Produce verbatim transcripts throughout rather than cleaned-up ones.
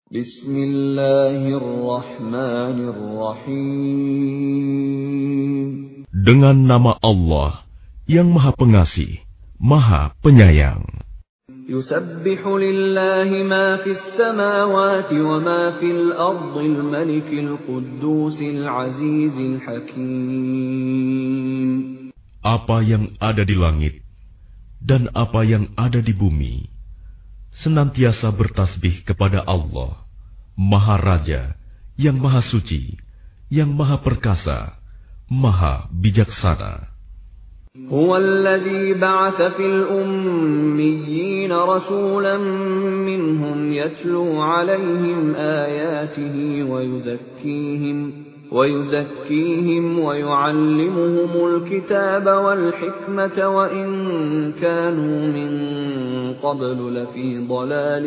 Bismillahirrahmanirrahim. Dengan nama Allah yang Maha Pengasih, Maha Penyayang. Yusabbihu lillahi ma fis samawati wa ma fil ardil malikil quddusil azizil hakim. Apa yang ada di langit dan apa yang ada di bumi senantiasa bertasbih kepada Allah, Maha Raja, yang Maha Suci, yang Maha Perkasa, Maha Bijaksana. Huwa alladhi ba'atha fil ummiyyin rasulan minhum yatlu 'alayhim ayatihi wa yuzakkihim وَيُزَكِّيهِمْ وَيُعَلِّمُهُمُ الْكِتَابَ وَالْحِكْمَةَ وَإِنْ كَانُوا مِنْ قَبْلُ لَفِي ضَلَالٍ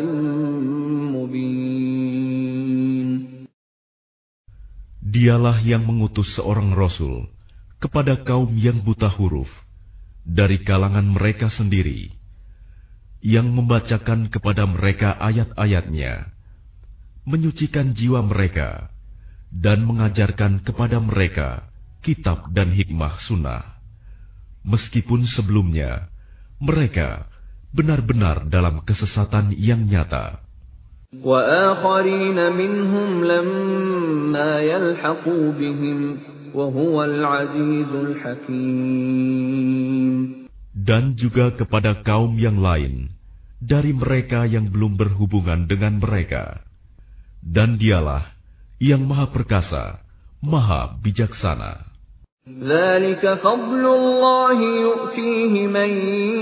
مُبِينٍ. Dialah yang mengutus seorang Rasul kepada kaum yang buta huruf dari kalangan mereka sendiri, yang membacakan kepada mereka ayat-ayatnya, menyucikan jiwa mereka, dan mengajarkan kepada mereka kitab dan hikmah sunnah, meskipun sebelumnya mereka benar-benar dalam kesesatan yang nyata. وَآخَرِينَ مِنْهُمْ لَمَّا يَلْحَقُوا بِهِمْ وَهُوَ الْعَزِيزُ الْحَكِيمُ. Dan juga kepada kaum yang lain dari mereka yang belum berhubungan dengan mereka, dan dialah yang Maha Perkasa, Maha Bijaksana. ذَلِكَ فَضْلُ اللَّهِ يُؤْتِيهِ مَن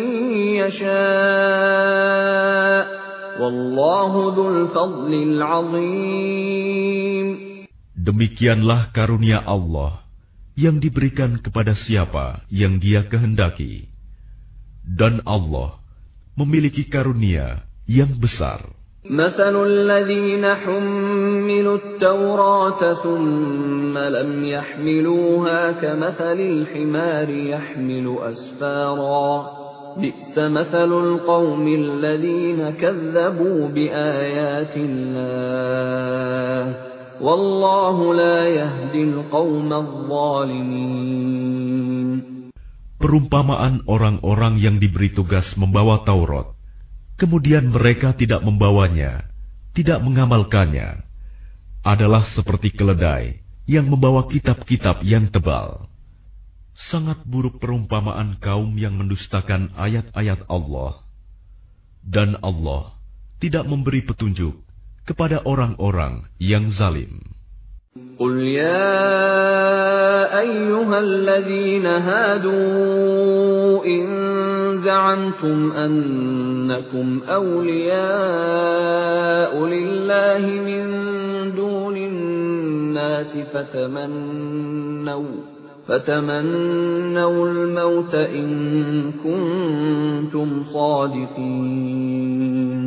يَشَاءُ وَاللَّهُ ذُو الْفَضْلِ الْعَظِيمِ. Demikianlah karunia Allah yang diberikan kepada siapa yang Dia kehendaki, dan Allah memiliki karunia yang besar. مثل الذين حملوا التوراة ثم لم يحملوها كمثل الحمار يحمل أسفارا بئس مثل القوم الذين كذبوا بآيات الله والله لا يهدي القوم الظالمين. Perumpamaan orang-orang yang diberi tugas membawa Taurat, kemudian mereka tidak membawanya, tidak mengamalkannya, adalah seperti keledai yang membawa kitab-kitab yang tebal. Sangat buruk perumpamaan kaum yang mendustakan ayat-ayat Allah. Dan Allah tidak memberi petunjuk kepada orang-orang yang zalim. قُلْ يَا أَيُّهَا الَّذِينَ هَادُوا إِن زَعَمْتُمْ أَنَّكُمْ أَوْلِيَاءُ لِلَّهِ مِن دُونِ النَّاسِ فَتَمَنَّوْا فَتَمَنَّوُا الْمَوْتَ إِن كُنتُمْ صَادِقِينَ.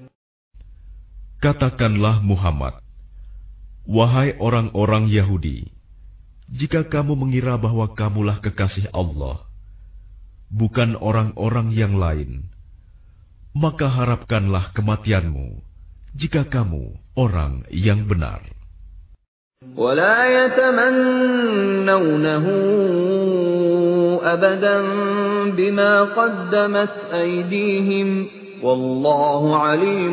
Katakanlah Muhammad, wahai orang-orang Yahudi, jika kamu mengira bahwa kamulah kekasih Allah, bukan orang-orang yang lain, maka harapkanlah kematianmu jika kamu orang yang benar. وَلَا يَتَمَنَّوْنَهُ أَبَدًا بِمَا قَدَّمَتْ أَيْدِيهِمْ وَاللَّهُ عَلِيمٌ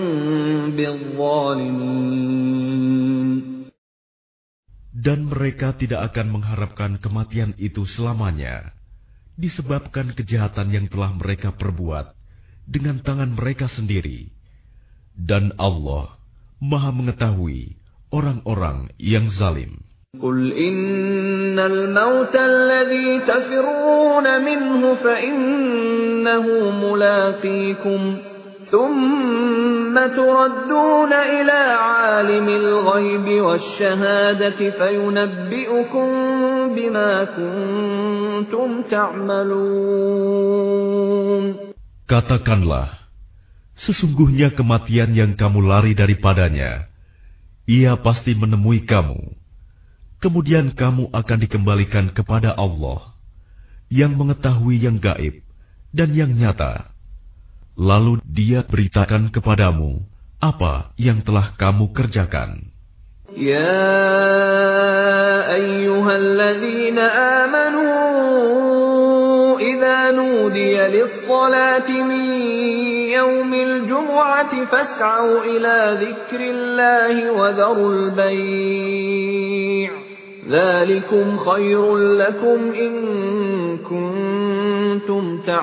بِالظَّالِمِينَ. Dan mereka tidak akan mengharapkan kematian itu selamanya, disebabkan kejahatan yang telah mereka perbuat dengan tangan mereka sendiri. Dan Allah Maha mengetahui orang-orang yang zalim. قُلْ إِنَّ الْمَوْتَ الَّذِي تَفِرُّونَ مِنْهُ فَإِنَّهُ مُلَاقِيكُمْ ثُمَّ تُرَدُّونَ إِلَى عَالِمِ الْغَيْبِ وَالشَّهَادَةِ فَيُنَبِّئُكُم بِمَا كُنتُمْ تَعْمَلُونَ. Katakanlah, sesungguhnya kematian yang kamu lari daripadanya, ia pasti menemui kamu. Kemudian kamu akan dikembalikan kepada Allah, yang mengetahui yang gaib dan yang nyata. Lalu Dia beritakan kepadamu apa yang telah kamu kerjakan. يا أيها الذين آمنوا إذا نودي للصلاة من يوم الجمعة فاسعوا إلى ذكر الله وذروا البيع ذلكم خير لكم إن كنتم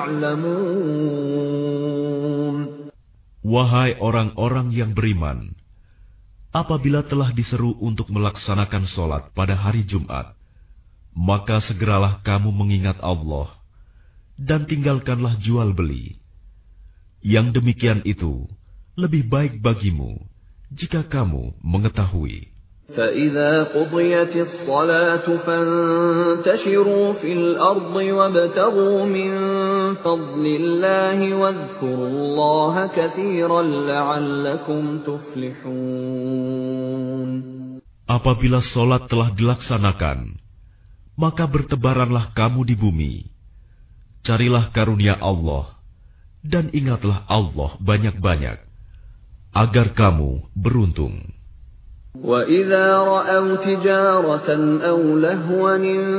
تعلمون. Wahai orang-orang yang beriman, apabila telah diseru untuk melaksanakan sholat pada hari Jumat, maka segeralah kamu mengingat Allah, dan tinggalkanlah jual beli. Yang demikian itu lebih baik bagimu, jika kamu mengetahui. فَإِذَا قُضِيَتِ الصَّلَاةُ فَانتَشِرُوا فِي الْأَرْضِ وَابْتَغُوا مِن فَضْلِ اللَّهِ وَاذْكُرُوا اللَّهَ كَثِيرًا لَّعَلَّكُمْ تُفْلِحُونَ. Apabila sholat telah dilaksanakan, maka bertebaranlah kamu di bumi. Carilah karunia Allah, dan ingatlah Allah banyak-banyak, agar kamu beruntung. وَإِذَا رَأَوْا تِجَارَةً أَوْ لَهْوًا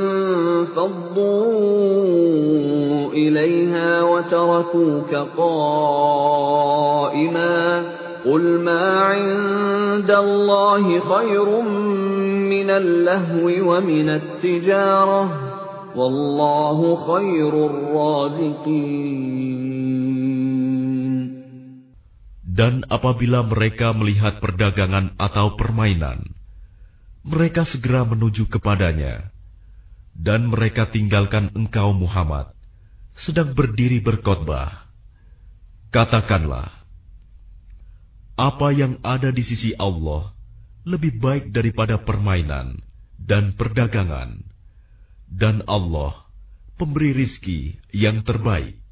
انفَضُّوا إِلَيْهَا وَتَرَكُوكَ قَائِمًا قُلْ مَا عِندَ اللَّهِ خَيْرٌ مِّنَ اللَّهْوِ وَمِنَ التِّجَارَةِ وَاللَّهُ خَيْرُ الرَّازِقِينَ. Dan apabila mereka melihat perdagangan atau permainan, mereka segera menuju kepadanya, dan mereka tinggalkan engkau Muhammad, sedang berdiri berkhotbah. Katakanlah, apa yang ada di sisi Allah lebih baik daripada permainan dan perdagangan, dan Allah pemberi rizki yang terbaik.